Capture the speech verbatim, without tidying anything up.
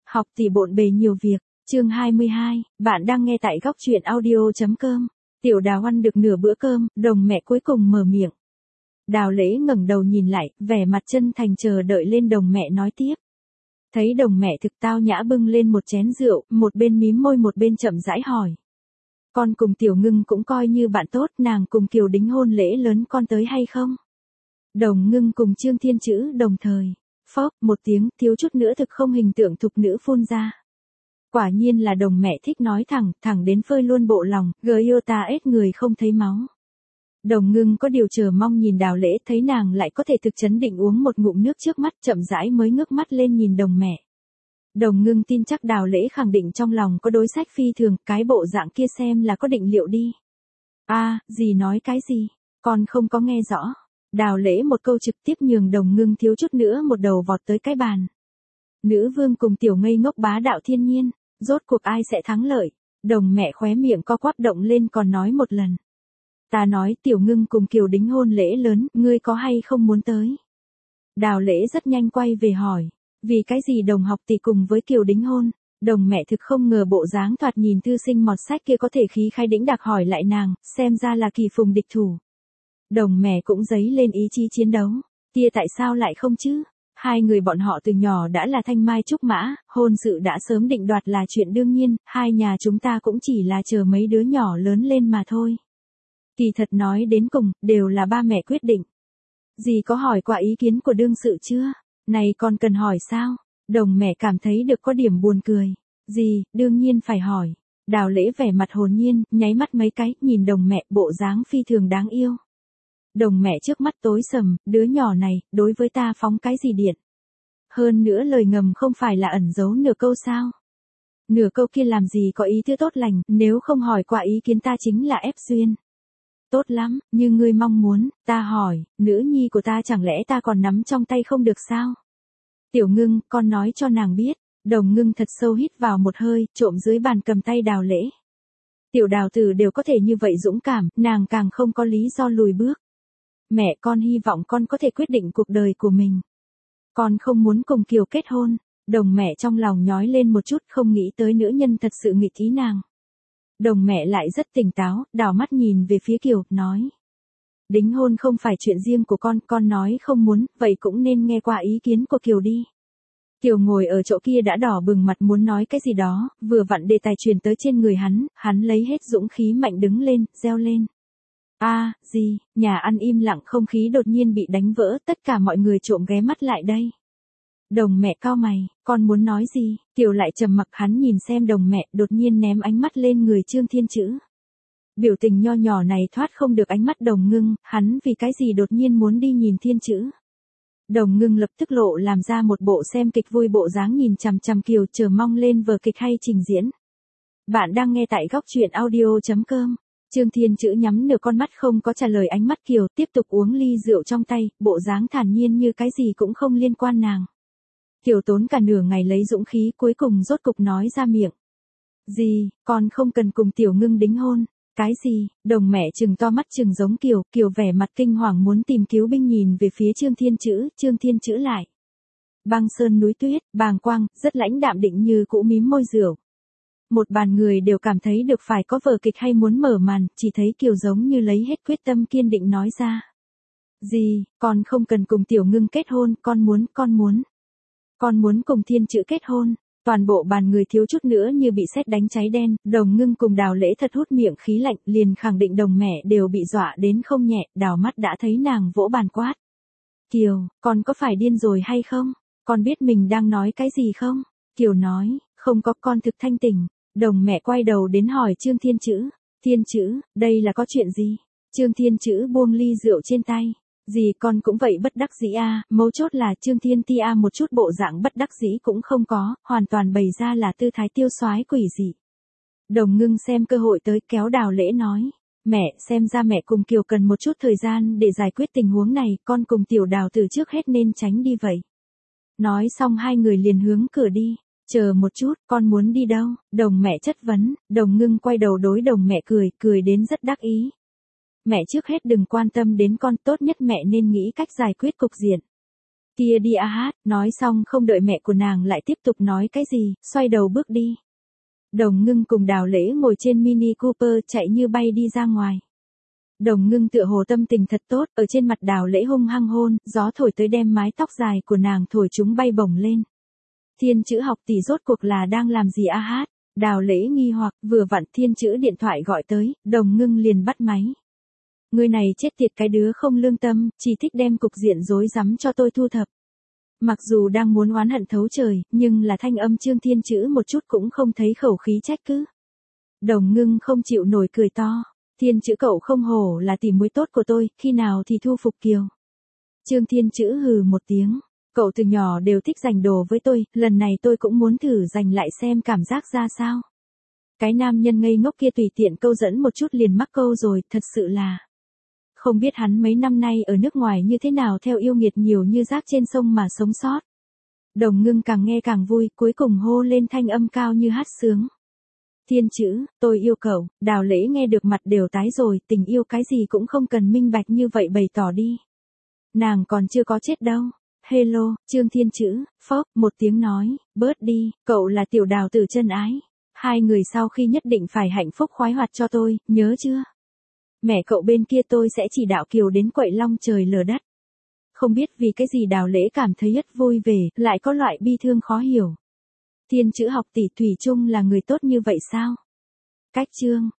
Học thì bộn bề nhiều việc, chương hai mươi hai, bạn đang nghe tại góc truyện audio.com. Tiểu Đào ăn được nửa bữa cơm, Đồng mẹ cuối cùng mở miệng. Đào Lễ ngẩng đầu nhìn lại, vẻ mặt chân thành chờ đợi lên Đồng mẹ nói tiếp. Thấy Đồng mẹ thực tao nhã bưng lên một chén rượu, một bên mím môi một bên chậm rãi hỏi. Con cùng Tiểu Ngưng cũng coi như bạn tốt, nàng cùng Kiều đính hôn lễ lớn con tới hay không? Đồng Ngưng cùng Trương Thiên Chữ đồng thời. Phốc, một tiếng, thiếu chút nữa thực không hình tượng thục nữ phun ra. Quả nhiên là Đồng mẹ thích nói thẳng, thẳng đến phơi luôn bộ lòng, gờ yêu ta ết người không thấy máu. Đồng Ngưng có điều chờ mong nhìn Đào Lễ, thấy nàng lại có thể thực chấn định uống một ngụm nước trước mắt, chậm rãi mới ngước mắt lên nhìn Đồng mẹ. Đồng Ngưng tin chắc Đào Lễ khẳng định trong lòng có đối sách phi thường, cái bộ dạng kia xem là có định liệu đi. A, à, gì nói cái gì, con không có nghe rõ. Đào Lễ một câu trực tiếp nhường Đồng Ngưng thiếu chút nữa một đầu vọt tới cái bàn. Nữ vương cùng tiểu ngây ngốc bá đạo thiên nhiên, rốt cuộc ai sẽ thắng lợi? Đồng mẹ khóe miệng co quắp động lên còn nói một lần. Ta nói Tiểu Ngưng cùng Kiều đính hôn lễ lớn, ngươi có hay không muốn tới? Đào Lễ rất nhanh quay về hỏi, vì cái gì Đồng học tỷ cùng với Kiều đính hôn? Đồng mẹ thực không ngờ bộ dáng thoạt nhìn thư sinh mọt sách kia có thể khí khai đĩnh đạc hỏi lại nàng, xem ra là kỳ phùng địch thủ. Đồng mẹ cũng dấy lên ý chí chiến đấu, kia tại sao lại không chứ? Hai người bọn họ từ nhỏ đã là thanh mai trúc mã, hôn sự đã sớm định đoạt là chuyện đương nhiên, hai nhà chúng ta cũng chỉ là chờ mấy đứa nhỏ lớn lên mà thôi. Kỳ thật nói đến cùng, đều là ba mẹ quyết định. Dì có hỏi qua ý kiến của đương sự chưa? Này còn cần hỏi sao? Đồng mẹ cảm thấy được có điểm buồn cười. Dì, đương nhiên phải hỏi. Đào Lễ vẻ mặt hồn nhiên, nháy mắt mấy cái, nhìn Đồng mẹ bộ dáng phi thường đáng yêu. Đồng mẹ trước mắt tối sầm, đứa nhỏ này, đối với ta phóng cái gì điện? Hơn nữa lời ngầm không phải là ẩn giấu nửa câu sao? Nửa câu kia làm gì có ý thứ tốt lành, nếu không hỏi qua ý kiến ta chính là ép duyên. Tốt lắm, như ngươi mong muốn, ta hỏi, nữ nhi của ta chẳng lẽ ta còn nắm trong tay không được sao? Tiểu Ngưng, con nói cho nàng biết. Đồng Ngưng thật sâu hít vào một hơi, trộm dưới bàn cầm tay Đào Lễ. Tiểu Đào tử đều có thể như vậy dũng cảm, nàng càng không có lý do lùi bước. Mẹ con hy vọng con có thể quyết định cuộc đời của mình. Con không muốn cùng Kiều kết hôn. Đồng mẹ trong lòng nhói lên một chút, không nghĩ tới nữ nhân thật sự nghịch ý nàng. Đồng mẹ lại rất tỉnh táo, đảo mắt nhìn về phía Kiều, nói. Đính hôn không phải chuyện riêng của con, con nói không muốn, vậy cũng nên nghe qua ý kiến của Kiều đi. Kiều ngồi ở chỗ kia đã đỏ bừng mặt muốn nói cái gì đó, vừa vặn đề tài truyền tới trên người hắn, hắn lấy hết dũng khí mạnh đứng lên, reo lên. A, à, gì, nhà ăn im lặng không khí đột nhiên bị đánh vỡ, tất cả mọi người trộm ghé mắt lại đây. Đồng mẹ cau mày, con muốn nói gì? Kiều lại trầm mặc, hắn nhìn xem Đồng mẹ, đột nhiên ném ánh mắt lên người Trương Thiên Chữ. Biểu tình nho nhỏ này thoát không được ánh mắt Đồng Ngưng, hắn vì cái gì đột nhiên muốn đi nhìn Thiên Chữ. Đồng Ngưng lập tức lộ làm ra một bộ xem kịch vui bộ dáng nhìn chằm chằm Kiều, chờ mong lên vở kịch hay trình diễn. Bạn đang nghe tại góc truyện audio.com. Trương Thiên Chữ nhắm nửa con mắt không có trả lời ánh mắt Kiều, tiếp tục uống ly rượu trong tay, bộ dáng thản nhiên như cái gì cũng không liên quan nàng. Kiều tốn cả nửa ngày lấy dũng khí, cuối cùng rốt cục nói ra miệng. Gì, con không cần cùng Tiểu Ngưng đính hôn. Cái gì? Đồng mẹ trừng to mắt trừng giống Kiều, Kiều vẻ mặt kinh hoàng muốn tìm cứu binh nhìn về phía Trương Thiên Chữ, Trương Thiên Chữ lại. Băng sơn núi tuyết, bàng quang, rất lãnh đạm định như cũ mím môi rượu. Một bàn người đều cảm thấy được phải có vở kịch hay muốn mở màn, chỉ thấy Kiều giống như lấy hết quyết tâm kiên định nói ra. Gì, con không cần cùng Tiểu Ngưng kết hôn, con muốn, con muốn. Con muốn cùng Thiên Chữ kết hôn. Toàn bộ bàn người thiếu chút nữa như bị sét đánh cháy đen, Đồng Ngưng cùng Đào Lễ thật hút miệng khí lạnh, liền khẳng định Đồng mẹ đều bị dọa đến không nhẹ, đào mắt đã thấy nàng vỗ bàn quát. Kiều, con có phải điên rồi hay không? Con biết mình đang nói cái gì không? Kiều nói, không có, con thực thanh tỉnh. Đồng mẹ quay đầu đến hỏi Trương Thiên Chữ. Thiên Chữ, đây là có chuyện gì? Trương Thiên Chữ buông ly rượu trên tay. Gì con cũng vậy bất đắc dĩ a, mấu chốt là Trương Thiên Ti a một chút bộ dạng bất đắc dĩ cũng không có, hoàn toàn bày ra là tư thái tiêu soái quỷ dị. Đồng Ngưng xem cơ hội tới kéo Đào Lễ nói, mẹ xem ra mẹ cùng Kiều cần một chút thời gian để giải quyết tình huống này, con cùng Tiểu Đào từ trước hết nên tránh đi vậy. Nói xong hai người liền hướng cửa đi. Chờ một chút, con muốn đi đâu? Đồng mẹ chất vấn, Đồng Ngưng quay đầu đối Đồng mẹ cười, cười đến rất đắc ý. Mẹ trước hết đừng quan tâm đến con, tốt nhất mẹ nên nghĩ cách giải quyết cục diện. Tia đi a hát, nói xong không đợi mẹ của nàng lại tiếp tục nói cái gì, xoay đầu bước đi. Đồng Ngưng cùng Đào Lễ ngồi trên Mini Cooper chạy như bay đi ra ngoài. Đồng Ngưng tựa hồ tâm tình thật tốt, ở trên mặt Đào Lễ hung hăng hôn, gió thổi tới đem mái tóc dài của nàng thổi chúng bay bổng lên. Thiên Chữ học tỷ rốt cuộc là đang làm gì a hát? Đào Lễ nghi hoặc, vừa vặn Thiên Chữ điện thoại gọi tới, Đồng Ngưng liền bắt máy. Người này chết tiệt cái đứa không lương tâm, chỉ thích đem cục diện rối rắm cho tôi thu thập. Mặc dù đang muốn oán hận thấu trời, nhưng là thanh âm Trương Thiên Chữ một chút cũng không thấy khẩu khí trách cứ. Đồng Ngưng không chịu nổi cười to. Thiên Chữ cậu không hổ là tỉ muội tốt của tôi, khi nào thì thu phục Kiều. Trương Thiên Chữ hừ một tiếng. Cậu từ nhỏ đều thích giành đồ với tôi, lần này tôi cũng muốn thử giành lại xem cảm giác ra sao. Cái nam nhân ngây ngốc kia tùy tiện câu dẫn một chút liền mắc câu rồi, thật sự là. Không biết hắn mấy năm nay ở nước ngoài như thế nào theo yêu nghiệt nhiều như rác trên sông mà sống sót. Đồng Ngưng càng nghe càng vui, cuối cùng hô lên thanh âm cao như hát sướng. Thiên Chữ, tôi yêu cậu. Đào Lễ nghe được mặt đều tái rồi, tình yêu cái gì cũng không cần minh bạch như vậy bày tỏ đi. Nàng còn chưa có chết đâu. Hello, Trương Thiên Chữ, phốc, một tiếng nói, bớt đi, cậu là tiểu Đào tử chân ái. Hai người sau khi nhất định phải hạnh phúc khoái hoạt cho tôi, nhớ chưa? Mẹ cậu bên kia tôi sẽ chỉ đạo Kiều đến quậy long trời lở đất. Không biết vì cái gì Đào Lễ cảm thấy rất vui vẻ, lại có loại bi thương khó hiểu. Thiên Chữ học tỷ thủy chung là người tốt như vậy sao? Cách chương